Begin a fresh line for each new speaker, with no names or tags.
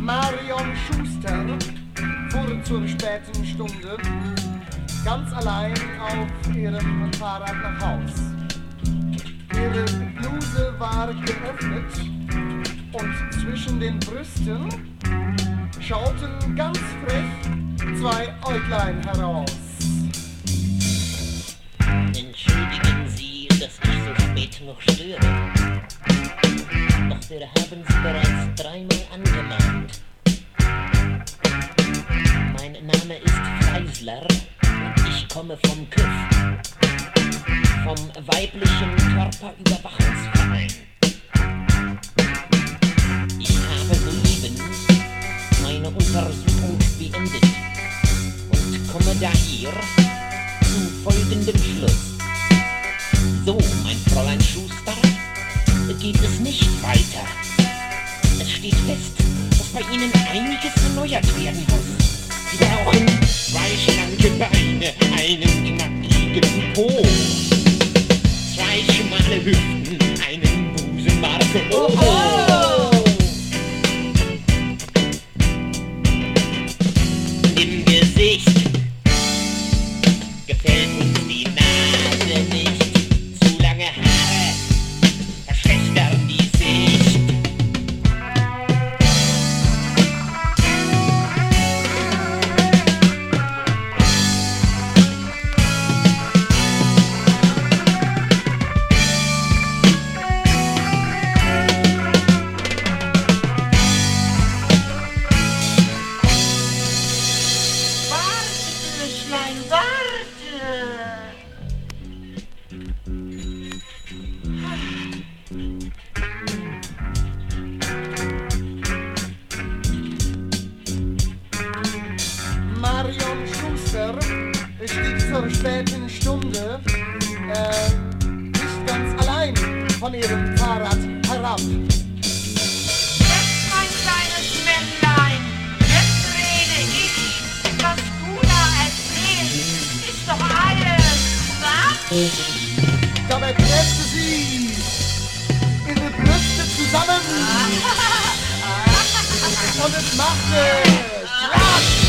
Marion Schuster fuhr zur späten Stunde ganz allein auf ihrem Fahrrad nach Haus. Ihre Bluse war geöffnet und zwischen den Brüsten schauten ganz frech zwei Äuglein heraus.
Entschuldigen Sie, dass ich so spät noch störe. Doch wir haben Sie bereits 3-mal angemahnt. Mein Name ist Freisler und ich komme vom KÜV, vom weiblichen Körperüberwachungsverein. Ich habe soeben meine Untersuchung beendet und komme daher zu folgendem Schluss. So, mein Fräulein Schuster, geht es nicht weiter. Es steht fest, dass bei Ihnen einiges erneuert werden muss. Sie brauchen 2 schlanke Beine, einen knackigen Po, 2 schmale Hüften, einen Busenmarke. Oho! Im Gesicht gefällt uns die Nase nicht. Zu lange Haare verschlechtern die Sicht.
Marion Schuster stieg zur späten Stunde nicht ganz allein von ihrem Fahrrad herab.
Jetzt, mein kleines Männlein, jetzt rede ich. Was du da erzählst, ist doch alles, was?
Dabei presste sie ihre Brüste zusammen und es machte Schlag.